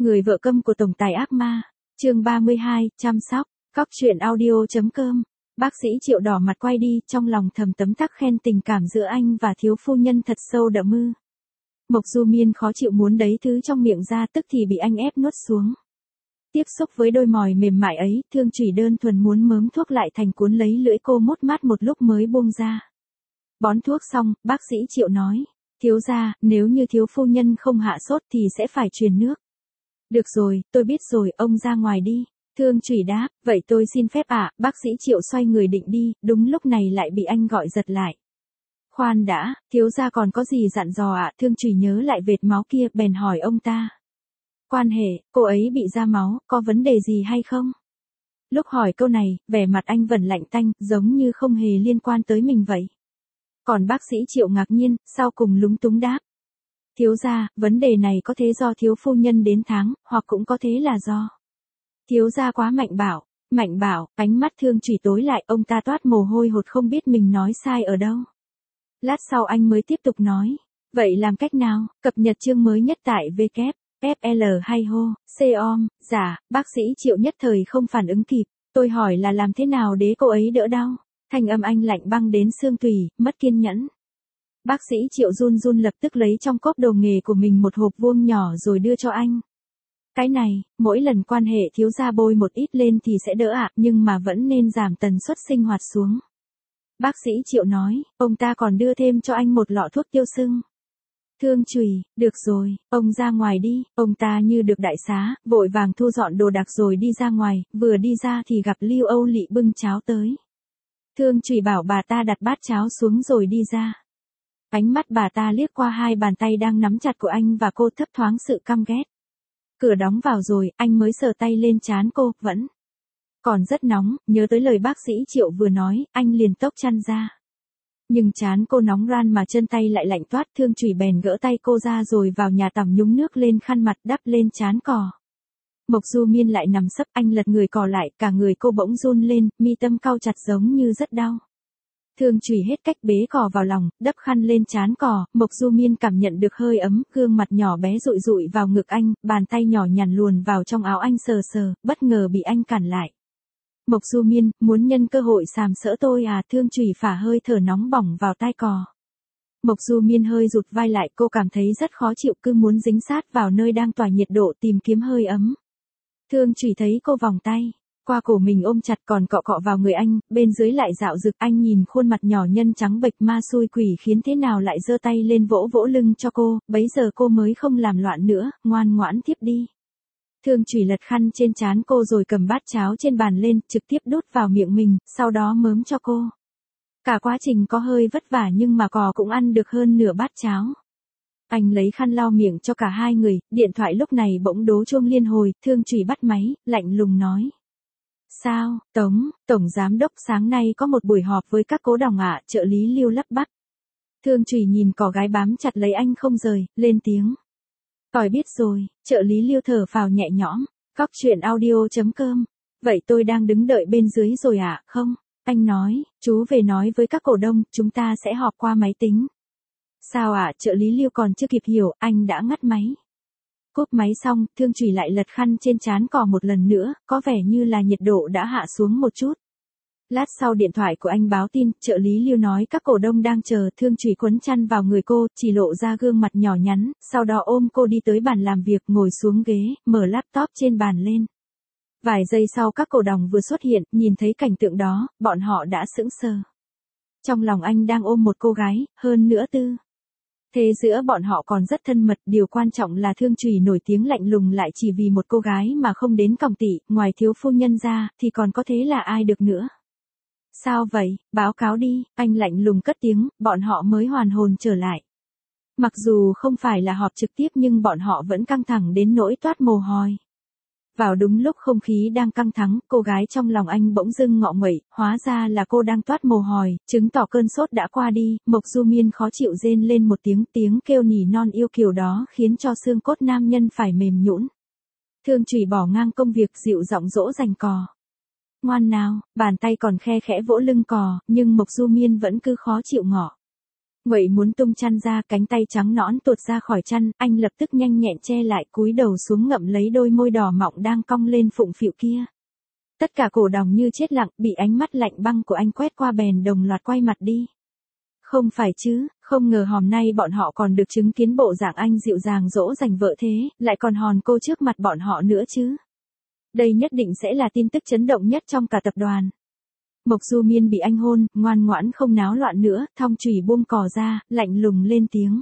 Người vợ câm của tổng tài ác ma. Chương 32, chăm sóc. Cóc truyện audio.com. Bác sĩ Triệu đỏ mặt quay đi, trong lòng thầm tấm tắc khen tình cảm giữa anh và thiếu phu nhân thật sâu đậm mư. Mộc Du Miên khó chịu muốn đấy thứ trong miệng ra, tức thì bị anh ép nuốt xuống. Tiếp xúc với đôi mòi mềm mại ấy, Thương Chủy đơn thuần muốn mớm thuốc lại thành cuốn lấy lưỡi cô mốt mát một lúc mới buông ra. Bón thuốc xong, bác sĩ Triệu nói, thiếu gia, nếu như thiếu phu nhân không hạ sốt thì sẽ phải truyền nước. Được rồi, tôi biết rồi, ông ra ngoài đi. Thương Chủy đáp, vậy tôi xin phép ạ. Bác sĩ Triệu xoay người định đi, đúng lúc này lại bị anh gọi giật lại. Khoan đã, thiếu gia còn có gì dặn dò ạ? Thương Chủy nhớ lại vệt máu kia, bèn hỏi ông ta. Quan hệ, cô ấy bị ra máu, có vấn đề gì hay không? Lúc hỏi câu này, vẻ mặt anh vẫn lạnh tanh, giống như không hề liên quan tới mình vậy. Còn bác sĩ Triệu ngạc nhiên, sau cùng lúng túng đáp. Thiếu gia, vấn đề này có thể do thiếu phu nhân đến tháng, hoặc cũng có thể là do. Thiếu gia quá mạnh bảo, ánh mắt Thương Chủy tối lại, ông ta toát mồ hôi hột không biết mình nói sai ở đâu. Lát sau anh mới tiếp tục nói, vậy làm cách nào? Cập nhật chương mới nhất tại WFL hay hô, com, dạ, bác sĩ Triệu nhất thời không phản ứng kịp, tôi hỏi là làm thế nào để cô ấy đỡ đau? Thanh âm anh lạnh băng đến xương tủy, mất kiên nhẫn. Bác sĩ Triệu run run lập tức lấy trong cốp đồ nghề của mình một hộp vuông nhỏ rồi đưa cho anh. Cái này, mỗi lần quan hệ thiếu gia bôi một ít lên thì sẽ đỡ ạ, nhưng mà vẫn nên giảm tần suất sinh hoạt xuống. Bác sĩ Triệu nói, ông ta còn đưa thêm cho anh một lọ thuốc tiêu sưng. Thương Chủy, được rồi, ông ra ngoài đi, ông ta như được đại xá, vội vàng thu dọn đồ đạc rồi đi ra ngoài, vừa đi ra thì gặp Lưu Âu Lị bưng cháo tới. Thương Chủy bảo bà ta đặt bát cháo xuống rồi đi ra. Ánh mắt bà ta liếc qua hai bàn tay đang nắm chặt của anh và cô thấp thoáng sự căm ghét. Cửa đóng vào rồi, anh mới sờ tay lên trán cô, vẫn còn rất nóng, nhớ tới lời bác sĩ Triệu vừa nói, anh liền tốc chăn ra. Nhưng trán cô nóng ran mà chân tay lại lạnh toát, Thương Chủy bèn gỡ tay cô ra rồi vào nhà tắm nhúng nước lên khăn mặt đắp lên trán cò. Mộc Du Miên lại nằm sấp, anh lật người cò lại, cả người cô bỗng run lên, mi tâm cau chặt giống như rất đau. Thương Chủy hết cách bế cò vào lòng, đắp khăn lên trán cò, Mộc Du Miên cảm nhận được hơi ấm, gương mặt nhỏ bé dụi dụi vào ngực anh, bàn tay nhỏ nhằn luồn vào trong áo anh sờ sờ, bất ngờ bị anh cản lại. Mộc Du Miên, muốn nhân cơ hội sàm sỡ tôi à? Thương Chủy phả hơi thở nóng bỏng vào tai cò. Mộc Du Miên hơi rụt vai lại, cô cảm thấy rất khó chịu, cứ muốn dính sát vào nơi đang tỏa nhiệt độ tìm kiếm hơi ấm. Thương Chủy thấy cô vòng tay qua cổ mình ôm chặt còn cọ cọ vào người anh, bên dưới lại dạo dực, anh nhìn khuôn mặt nhỏ nhân trắng bệch ma xui quỷ khiến thế nào lại giơ tay lên vỗ vỗ lưng cho cô, bấy giờ cô mới không làm loạn nữa, ngoan ngoãn tiếp đi. Thương Chủy lật khăn trên trán cô rồi cầm bát cháo trên bàn lên, trực tiếp đút vào miệng mình, sau đó mớm cho cô. Cả quá trình có hơi vất vả nhưng mà cò cũng ăn được hơn nửa bát cháo. Anh lấy khăn lau miệng cho cả hai người, điện thoại lúc này bỗng đố chuông liên hồi, Thương Chủy bắt máy, lạnh lùng nói. Sao, Tổng Giám Đốc sáng nay có một buổi họp với các cố đồng ạ, trợ lý Lưu lắp bắp. Thương Chủy nhìn cò gái bám chặt lấy anh không rời, lên tiếng. Tỏi biết rồi, trợ lý Lưu thở phào nhẹ nhõm, cóc truyện audio.com. Vậy tôi đang đứng đợi bên dưới rồi ạ, không? Anh nói, chú về nói với các cổ đông, chúng ta sẽ họp qua máy tính. Sao ạ? Trợ lý Lưu còn chưa kịp hiểu, anh đã ngắt máy. Cúp máy xong, Thương Chủy lại lật khăn trên trán cò một lần nữa, có vẻ như là nhiệt độ đã hạ xuống một chút. Lát sau điện thoại của anh báo tin, trợ lý Lưu nói các cổ đông đang chờ, Thương Chủy quấn chăn vào người cô, chỉ lộ ra gương mặt nhỏ nhắn, sau đó ôm cô đi tới bàn làm việc, ngồi xuống ghế, mở laptop trên bàn lên. Vài giây sau các cổ đông vừa xuất hiện, nhìn thấy cảnh tượng đó, bọn họ đã sững sờ. Trong lòng anh đang ôm một cô gái, hơn nữa thế giữa bọn họ còn rất thân mật, điều quan trọng là Thương Chủy nổi tiếng lạnh lùng lại chỉ vì một cô gái mà không đến còng tỷ, ngoài thiếu phu nhân ra, thì còn có thế là ai được nữa. Sao vậy, báo cáo đi, anh lạnh lùng cất tiếng, bọn họ mới hoàn hồn trở lại. Mặc dù không phải là họp trực tiếp nhưng bọn họ vẫn căng thẳng đến nỗi toát mồ hôi. Vào đúng lúc không khí đang căng thẳng, cô gái trong lòng anh bỗng dưng ngọ nguậy, hóa ra là cô đang toát mồ hôi, chứng tỏ cơn sốt đã qua đi. Mộc Du Miên khó chịu rên lên một tiếng kêu nỉ non yêu kiều đó khiến cho xương cốt nam nhân phải mềm nhũn. Thương Chủy bỏ ngang công việc, dịu giọng dỗ dành cò. Ngoan nào, bàn tay còn khe khẽ vỗ lưng cò, nhưng Mộc Du Miên vẫn cứ khó chịu ngỏ. Nguậy muốn tung chăn ra, cánh tay trắng nõn tuột ra khỏi chăn, anh lập tức nhanh nhẹn che lại, cúi đầu xuống ngậm lấy đôi môi đỏ mọng đang cong lên phụng phịu kia. Tất cả cổ đồng như chết lặng, bị ánh mắt lạnh băng của anh quét qua bèn đồng loạt quay mặt đi. Không phải chứ, không ngờ hôm nay bọn họ còn được chứng kiến bộ dạng anh dịu dàng dỗ dành vợ thế, lại còn hòn cô trước mặt bọn họ nữa chứ. Đây nhất định sẽ là tin tức chấn động nhất trong cả tập đoàn. Mộc Du Miên bị anh hôn, ngoan ngoãn không náo loạn nữa, thong chùy buông cò ra, lạnh lùng lên tiếng.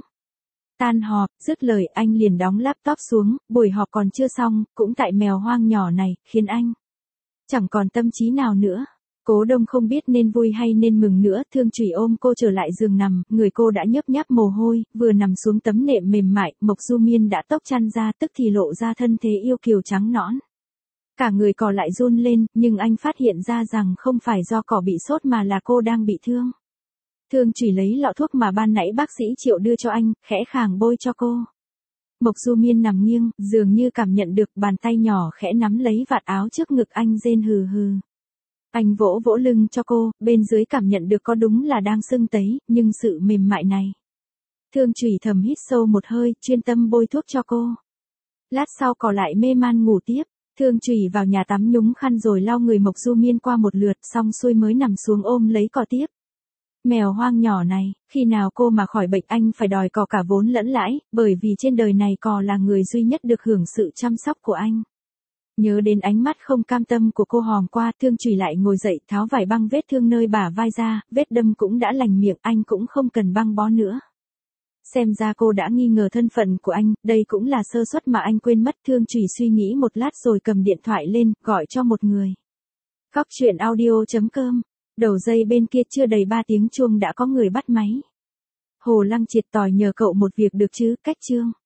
Tan họp, dứt lời anh liền đóng laptop xuống, buổi họp còn chưa xong, cũng tại mèo hoang nhỏ này, khiến anh chẳng còn tâm trí nào nữa. Cố Đông không biết nên vui hay nên mừng nữa, Thương Chủy ôm cô trở lại giường nằm, người cô đã nhấp nháp mồ hôi, vừa nằm xuống tấm nệm mềm mại, Mộc Du Miên đã tốc chăn ra, tức thì lộ ra thân thế yêu kiều trắng nõn. Cả người cỏ lại run lên, nhưng anh phát hiện ra rằng không phải do cỏ bị sốt mà là cô đang bị thương. Thương Chủy lấy lọ thuốc mà ban nãy bác sĩ Triệu đưa cho anh, khẽ khàng bôi cho cô. Mộc Du Miên nằm nghiêng, dường như cảm nhận được bàn tay nhỏ khẽ nắm lấy vạt áo trước ngực anh rên hừ hừ. Anh vỗ vỗ lưng cho cô, bên dưới cảm nhận được có đúng là đang sưng tấy, nhưng sự mềm mại này. Thương Chủy thầm hít sâu một hơi, chuyên tâm bôi thuốc cho cô. Lát sau cỏ lại mê man ngủ tiếp. Thương Chủy vào nhà tắm nhúng khăn rồi lau người Mộc Du Miên qua một lượt, xong xuôi mới nằm xuống ôm lấy cỏ tiếp. Mèo hoang nhỏ này, khi nào cô mà khỏi bệnh anh phải đòi cỏ cả vốn lẫn lãi, bởi vì trên đời này cỏ là người duy nhất được hưởng sự chăm sóc của anh. Nhớ đến ánh mắt không cam tâm của cô hòm qua, Thương Chủy lại ngồi dậy tháo vải băng vết thương nơi bả vai ra, vết đâm cũng đã lành miệng, anh cũng không cần băng bó nữa. Xem ra cô đã nghi ngờ thân phận của anh, đây cũng là sơ suất mà anh quên mất. Thương Chủy suy nghĩ một lát rồi cầm điện thoại lên, gọi cho một người. Góc truyện audio.com. Đầu dây bên kia chưa đầy 3 tiếng chuông đã có người bắt máy. Hồ Lăng Triệt tỏi nhờ cậu một việc được chứ, cách chương.